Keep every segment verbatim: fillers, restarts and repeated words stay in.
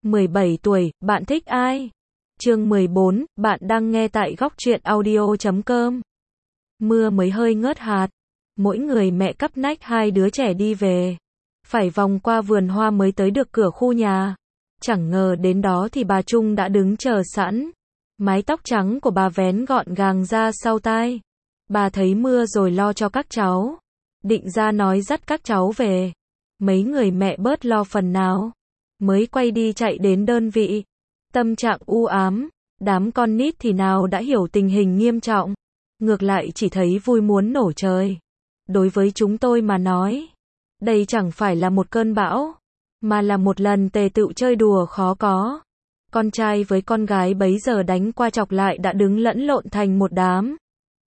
mười bảy tuổi, bạn thích ai? Chương mười bốn, bạn đang nghe tại góc truyện audio chấm com. Mưa mới hơi ngớt hạt, mỗi người mẹ cắp nách hai đứa trẻ đi về. Phải vòng qua vườn hoa mới tới được cửa khu nhà. Chẳng ngờ đến đó thì bà Trung đã đứng chờ sẵn. Mái tóc trắng của bà vén gọn gàng ra sau tai. Bà thấy mưa rồi lo cho các cháu. Định ra nói dắt các cháu về. Mấy người mẹ bớt lo phần nào. Mới quay đi chạy đến đơn vị. Tâm trạng u ám. Đám con nít thì nào đã hiểu tình hình nghiêm trọng. Ngược lại chỉ thấy vui muốn nổ trời. Đối với chúng tôi mà nói, đây chẳng phải là một cơn bão, mà là một lần tề tựu chơi đùa khó có. Con trai với con gái bấy giờ đánh qua chọc lại đã đứng lẫn lộn thành một đám.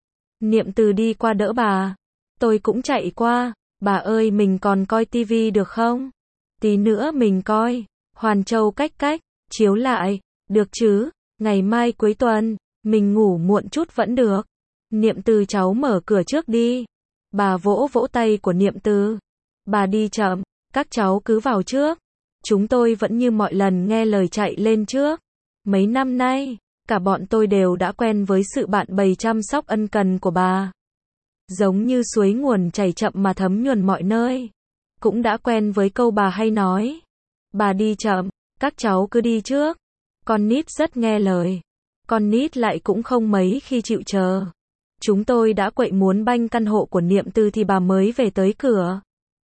Niệm Từ đi qua đỡ bà. Tôi cũng chạy qua. Bà ơi, mình còn coi tivi được không? Tí nữa mình coi. Hoàn Châu cách cách, chiếu lại. Được chứ, ngày mai cuối tuần, mình ngủ muộn chút vẫn được. Niệm Từ cháu mở cửa trước đi. Bà vỗ vỗ tay của Niệm Từ. Bà đi chậm, các cháu cứ vào trước. Chúng tôi vẫn như mọi lần nghe lời chạy lên trước. Mấy năm nay, cả bọn tôi đều đã quen với sự bạn bầy chăm sóc ân cần của bà. Giống như suối nguồn chảy chậm mà thấm nhuần mọi nơi. Cũng đã quen với câu bà hay nói. Bà đi chậm, các cháu cứ đi trước. Con nít rất nghe lời. Con nít lại cũng không mấy khi chịu chờ. Chúng tôi đã quậy muốn banh căn hộ của Niệm Từ thì bà mới về tới cửa.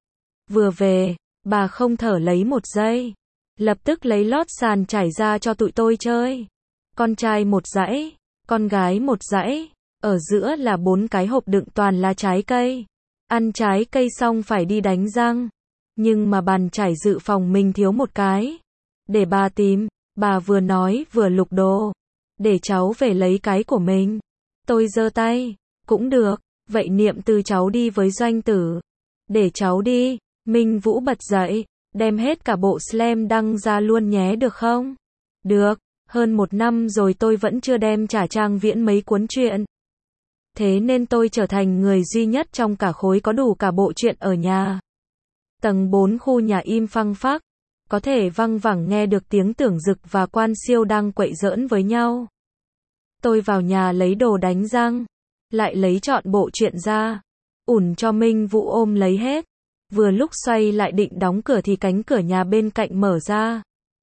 Vừa về, bà không thở lấy một giây. Lập tức lấy lót sàn trải ra cho tụi tôi chơi. Con trai một dãy, con gái một dãy. Ở giữa là bốn cái hộp đựng toàn là trái cây. Ăn trái cây xong phải đi đánh răng. Nhưng mà bàn trải dự phòng mình thiếu một cái. Để bà tìm, bà vừa nói vừa lục đồ. Để cháu về lấy cái của mình. Tôi giơ tay, cũng được, vậy Niệm Từ cháu đi với Doanh Tử. Để cháu đi. Minh Vũ bật dậy, đem hết cả bộ slam đăng ra luôn nhé được không? Được, hơn một năm rồi tôi vẫn chưa đem trả Trang Viễn mấy cuốn truyện. Thế nên tôi trở thành người duy nhất trong cả khối có đủ cả bộ truyện ở nhà. Tầng bốn khu nhà im phăng phắc, có thể văng vẳng nghe được tiếng Tưởng Dực và Quan Siêu đang quậy giỡn với nhau. Tôi vào nhà lấy đồ đánh răng, lại lấy trọn bộ truyện ra, ủn cho Minh Vũ ôm lấy hết. Vừa lúc xoay lại định đóng cửa thì cánh cửa nhà bên cạnh mở ra.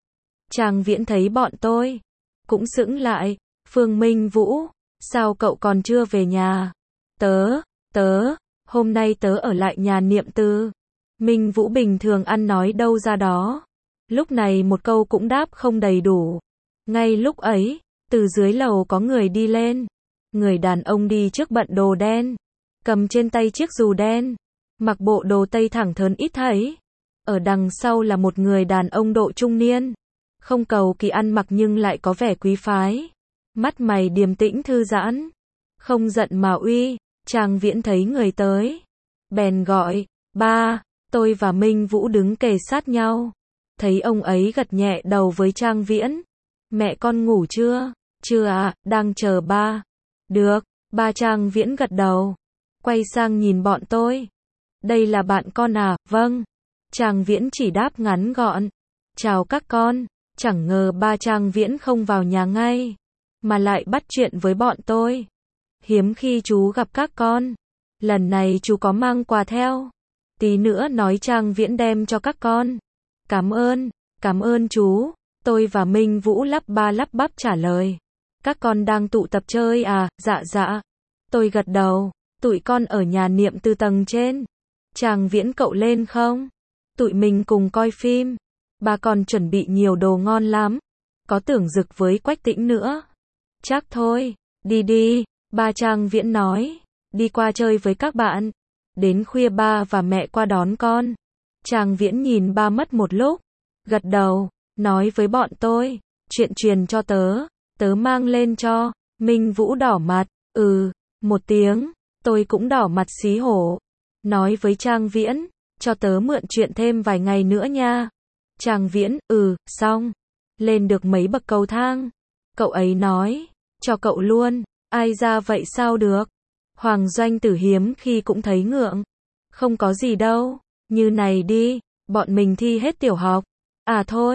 Trang Viễn thấy bọn tôi, cũng sững lại. Phương Minh Vũ, sao cậu còn chưa về nhà? Tớ, tớ, hôm nay tớ ở lại nhà Niệm Từ. Minh Vũ bình thường ăn nói đâu ra đó. Lúc này một câu cũng đáp không đầy đủ. Ngay lúc ấy, từ dưới lầu có người đi lên. Người đàn ông đi trước bận đồ đen, cầm trên tay chiếc dù đen. Mặc bộ đồ tây thẳng thớn ít thấy. Ở đằng sau là một người đàn ông độ trung niên. Không cầu kỳ ăn mặc nhưng lại có vẻ quý phái. Mắt mày điềm tĩnh thư giãn. Không giận mà uy. Trang Viễn thấy người tới. Bèn gọi, ba. Tôi và Minh Vũ đứng kề sát nhau. Thấy ông ấy gật nhẹ đầu với Trang Viễn. Mẹ con ngủ chưa? Chưa ạ, đang chờ ba. Được, ba. Trang Viễn gật đầu. Quay sang nhìn bọn tôi. Đây là bạn con à? Vâng. Trang Viễn chỉ đáp ngắn gọn. Chào các con. Chẳng ngờ ba Trang Viễn không vào nhà ngay, mà lại bắt chuyện với bọn tôi. Hiếm khi chú gặp các con. Lần này chú có mang quà theo. Tí nữa nói Trang Viễn đem cho các con. Cảm ơn, cảm ơn chú. Tôi và Minh Vũ lắp ba lắp bắp trả lời. Các con đang tụ tập chơi à? Dạ dạ. Tôi gật đầu. Tụi con ở nhà Niệm Từ tầng trên. Trang Viễn cậu lên không? Tụi mình cùng coi phim. Bà còn chuẩn bị nhiều đồ ngon lắm. Có Tưởng Dực với Quách Tĩnh nữa. Chắc thôi, đi đi. Ba Trang Viễn nói. Đi qua chơi với các bạn. Đến khuya ba và mẹ qua đón con. Trang Viễn nhìn ba mất một lúc. Gật đầu, nói với bọn tôi. Chuyện truyền cho tớ. Tớ mang lên cho. Minh Vũ đỏ mặt. Ừ, một tiếng. Tôi cũng đỏ mặt xí hổ. Nói với Trang Viễn. Cho tớ mượn chuyện thêm vài ngày nữa nha. Trang Viễn, ừ, xong. Lên được mấy bậc cầu thang. Cậu ấy nói. Cho cậu luôn. Ai ra vậy sao được. Hoàng Doanh Tử hiếm khi cũng thấy ngượng. Không có gì đâu. Như này đi. Bọn mình thi hết tiểu học. À thôi.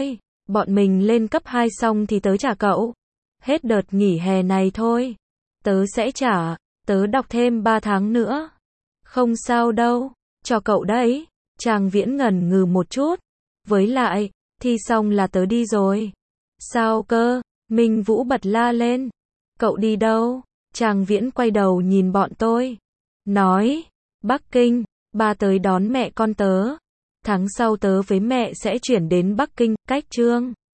Bọn mình lên cấp hai xong thì tớ trả cậu. Hết đợt nghỉ hè này thôi. Tớ sẽ trả, tớ đọc thêm ba tháng nữa. Không sao đâu, cho cậu đấy. Trang Viễn ngần ngừ một chút. Với lại, thi xong là tớ đi rồi. Sao cơ? Minh Vũ bật la lên. Cậu đi đâu? Trang Viễn quay đầu nhìn bọn tôi. Nói, Bắc Kinh, ba tới đón mẹ con tớ. Tháng sau tớ với mẹ sẽ chuyển đến Bắc Kinh, cách Trương